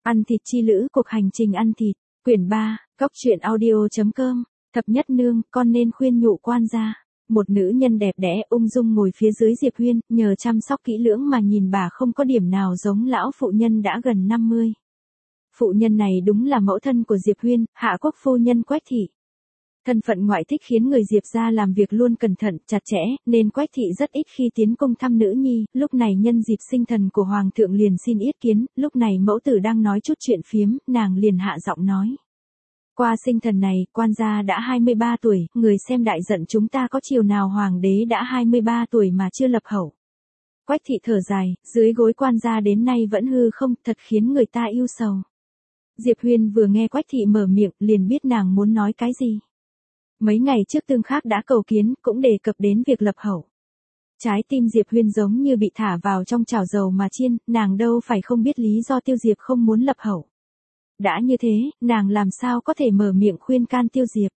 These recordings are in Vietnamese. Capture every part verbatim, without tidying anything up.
Ăn thịt chi lữ, cuộc hành trình ăn thịt, quyển ba, góc truyện audio.com, thập nhất nương, con nên khuyên nhủ quan gia. Một nữ nhân đẹp đẽ ung dung ngồi phía dưới Diệp Huyên, nhờ chăm sóc kỹ lưỡng mà nhìn bà không có điểm nào giống lão phụ nhân đã gần năm mươi. Phụ nhân này đúng là mẫu thân của Diệp Huyên, hạ quốc phu nhân Quách thị. Thân phận ngoại thích khiến người Diệp gia làm việc luôn cẩn thận, chặt chẽ, nên Quách thị rất ít khi tiến cung thăm nữ nhi, lúc này nhân dịp sinh thần của Hoàng thượng liền xin yết kiến, lúc này mẫu tử đang nói chút chuyện phiếm, nàng liền hạ giọng nói. Qua sinh thần này, quan gia đã hai mươi ba tuổi, người xem đại giận chúng ta có chiều nào Hoàng đế đã hai mươi ba tuổi mà chưa lập hậu. Quách thị thở dài, dưới gối quan gia đến nay vẫn hư không, thật khiến người ta yêu sầu. Diệp Huyên vừa nghe Quách thị mở miệng, liền biết nàng muốn nói cái gì. Mấy ngày trước Tương Khắc đã cầu kiến, cũng đề cập đến việc lập hậu. Trái tim Diệp Huyên giống như bị thả vào trong chảo dầu mà chiên, nàng đâu phải không biết lý do Tiêu Diệp không muốn lập hậu. Đã như thế, nàng làm sao có thể mở miệng khuyên can Tiêu Diệp.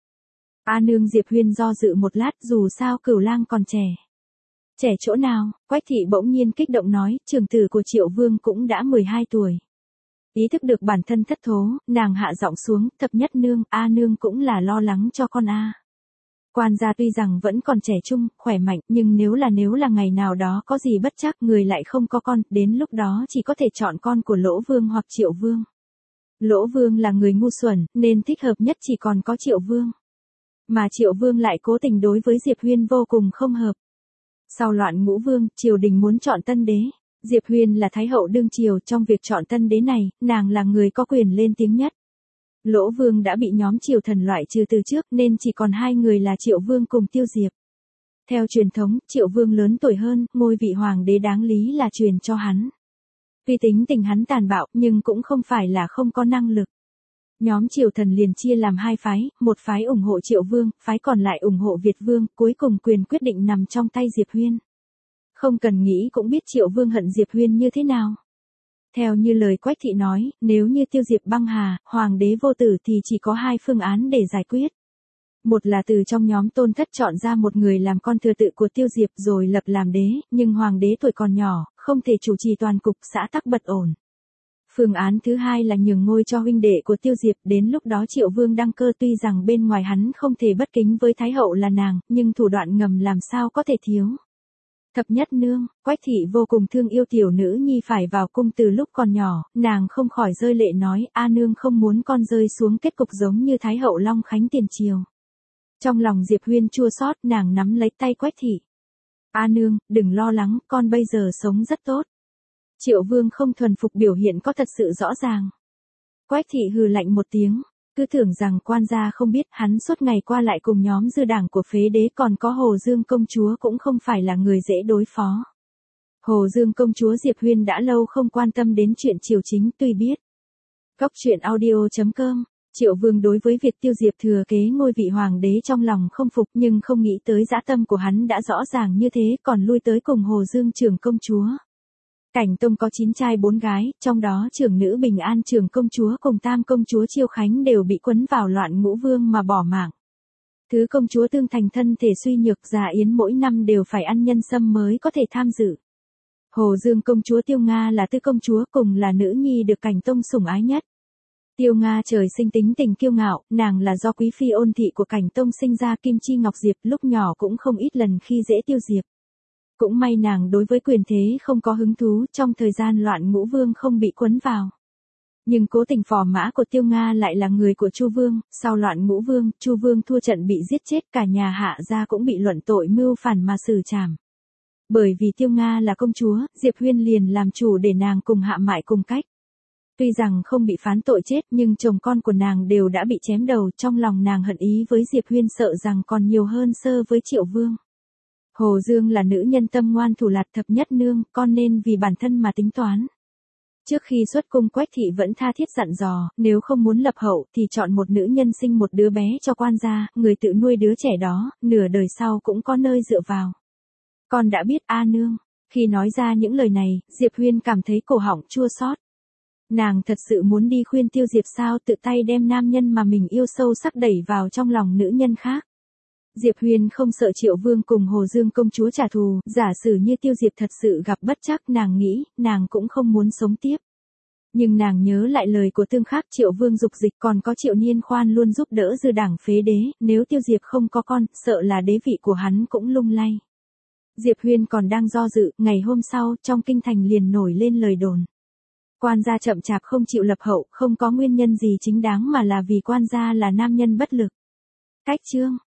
A nương Diệp Huyên do dự một lát, dù sao Cửu Lang còn trẻ. Trẻ chỗ nào? Quách thị bỗng nhiên kích động nói, trưởng tử của Triệu Vương cũng đã mười hai tuổi. Ý thức được bản thân thất thố, nàng hạ giọng xuống, thập nhất nương, A nương cũng là lo lắng cho con A. Quan gia tuy rằng vẫn còn trẻ trung, khỏe mạnh, nhưng nếu là nếu là ngày nào đó có gì bất trắc người lại không có con, đến lúc đó chỉ có thể chọn con của Lỗ Vương hoặc Triệu Vương. Lỗ Vương là người ngu xuẩn, nên thích hợp nhất chỉ còn có Triệu Vương. Mà Triệu Vương lại cố tình đối với Diệp Huyên vô cùng không hợp. Sau loạn Ngũ Vương, triều đình muốn chọn tân đế. Diệp Huyên là thái hậu đương triều, trong việc chọn tân đế này, nàng là người có quyền lên tiếng nhất. Lỗ Vương đã bị nhóm triều thần loại trừ từ trước nên chỉ còn hai người là Triệu Vương cùng Tiêu Diệp. Theo truyền thống, Triệu Vương lớn tuổi hơn, ngôi vị hoàng đế đáng lý là truyền cho hắn. Tuy tính tình hắn tàn bạo nhưng cũng không phải là không có năng lực. Nhóm triều thần liền chia làm hai phái, một phái ủng hộ Triệu Vương, phái còn lại ủng hộ Việt Vương, cuối cùng quyền quyết định nằm trong tay Diệp Huyên. Không cần nghĩ cũng biết Triệu Vương hận Diệp Huyên như thế nào. Theo như lời Quách thị nói, nếu như Tiêu Diệp băng hà, hoàng đế vô tử thì chỉ có hai phương án để giải quyết. Một là từ trong nhóm tôn thất chọn ra một người làm con thừa tự của Tiêu Diệp rồi lập làm đế, nhưng hoàng đế tuổi còn nhỏ, không thể chủ trì toàn cục, xã tắc bất ổn. Phương án thứ hai là nhường ngôi cho huynh đệ của Tiêu Diệp, đến lúc đó Triệu Vương đăng cơ tuy rằng bên ngoài hắn không thể bất kính với Thái hậu là nàng, nhưng thủ đoạn ngầm làm sao có thể thiếu. Thập nhất nương, Quách thị vô cùng thương yêu tiểu nữ nhi phải vào cung từ lúc còn nhỏ, nàng không khỏi rơi lệ nói, A nương không muốn con rơi xuống kết cục giống như Thái hậu Long Khánh tiền triều. Trong lòng Diệp Huyên chua xót, nàng nắm lấy tay Quách thị. A nương, đừng lo lắng, con bây giờ sống rất tốt. Triệu Vương không thuần phục biểu hiện có thật sự rõ ràng. Quách thị hừ lạnh một tiếng. Cứ tưởng rằng quan gia không biết hắn suốt ngày qua lại cùng nhóm dư đảng của phế đế còn có Hồ Dương công chúa cũng không phải là người dễ đối phó. Hồ Dương công chúa Diệp Huyên đã lâu không quan tâm đến chuyện triều chính tuy biết. Góc truyện audio.com, Triệu Vương đối với việc Tiêu Diệp thừa kế ngôi vị hoàng đế trong lòng không phục nhưng không nghĩ tới dã tâm của hắn đã rõ ràng như thế còn lui tới cùng Hồ Dương trưởng công chúa. Cảnh Tông có chín trai bốn gái, trong đó trưởng nữ Bình An trưởng công chúa cùng tam công chúa Chiêu Khánh đều bị quấn vào loạn Ngũ Vương mà bỏ mạng. Thứ công chúa Tương Thành thân thể suy nhược già yến mỗi năm đều phải ăn nhân sâm mới có thể tham dự. Hồ Dương công chúa Tiêu Nga là tư công chúa cùng là nữ nhi được Cảnh Tông sủng ái nhất. Tiêu Nga trời sinh tính tình kiêu ngạo, nàng là do quý phi ôn thị của Cảnh Tông sinh ra Kim Chi Ngọc Diệp lúc nhỏ cũng không ít lần khi dễ Tiêu Diệp. Cũng may nàng đối với quyền thế không có hứng thú, trong thời gian loạn Ngũ Vương không bị quấn vào. Nhưng cố tình phò mã của Tiêu Nga lại là người của Chu Vương, sau loạn Ngũ Vương, Chu Vương thua trận bị giết chết, cả nhà Hạ gia cũng bị luận tội mưu phản mà xử trảm. Bởi vì Tiêu Nga là công chúa, Diệp Huyên liền làm chủ để nàng cùng Hạ Mại cùng cách. Tuy rằng không bị phán tội chết nhưng chồng con của nàng đều đã bị chém đầu, trong lòng nàng hận ý với Diệp Huyên sợ rằng còn nhiều hơn sơ với Triệu Vương. Hồ Dương là nữ nhân tâm ngoan thủ lạt thập nhất nương, con nên vì bản thân mà tính toán. Trước khi xuất cung Quách thị vẫn tha thiết dặn dò, nếu không muốn lập hậu thì chọn một nữ nhân sinh một đứa bé cho quan gia, người tự nuôi đứa trẻ đó, nửa đời sau cũng có nơi dựa vào. Con đã biết A nương, khi nói ra những lời này, Diệp Huyên cảm thấy cổ họng chua xót. Nàng thật sự muốn đi khuyên Tiêu Diệp sao tự tay đem nam nhân mà mình yêu sâu sắc đẩy vào trong lòng nữ nhân khác. Diệp Huyên không sợ Triệu Vương cùng Hồ Dương công chúa trả thù, giả sử như Tiêu Diệp thật sự gặp bất trắc nàng nghĩ, nàng cũng không muốn sống tiếp. Nhưng nàng nhớ lại lời của Tương Khắc Triệu Vương Dục Dịch, còn có Triệu Niên Khoan luôn giúp đỡ dư đảng phế đế, nếu Tiêu Diệp không có con, sợ là đế vị của hắn cũng lung lay. Diệp Huyên còn đang do dự, ngày hôm sau, trong kinh thành liền nổi lên lời đồn. Quan gia chậm chạp không chịu lập hậu, không có nguyên nhân gì chính đáng mà là vì quan gia là nam nhân bất lực. Cách chương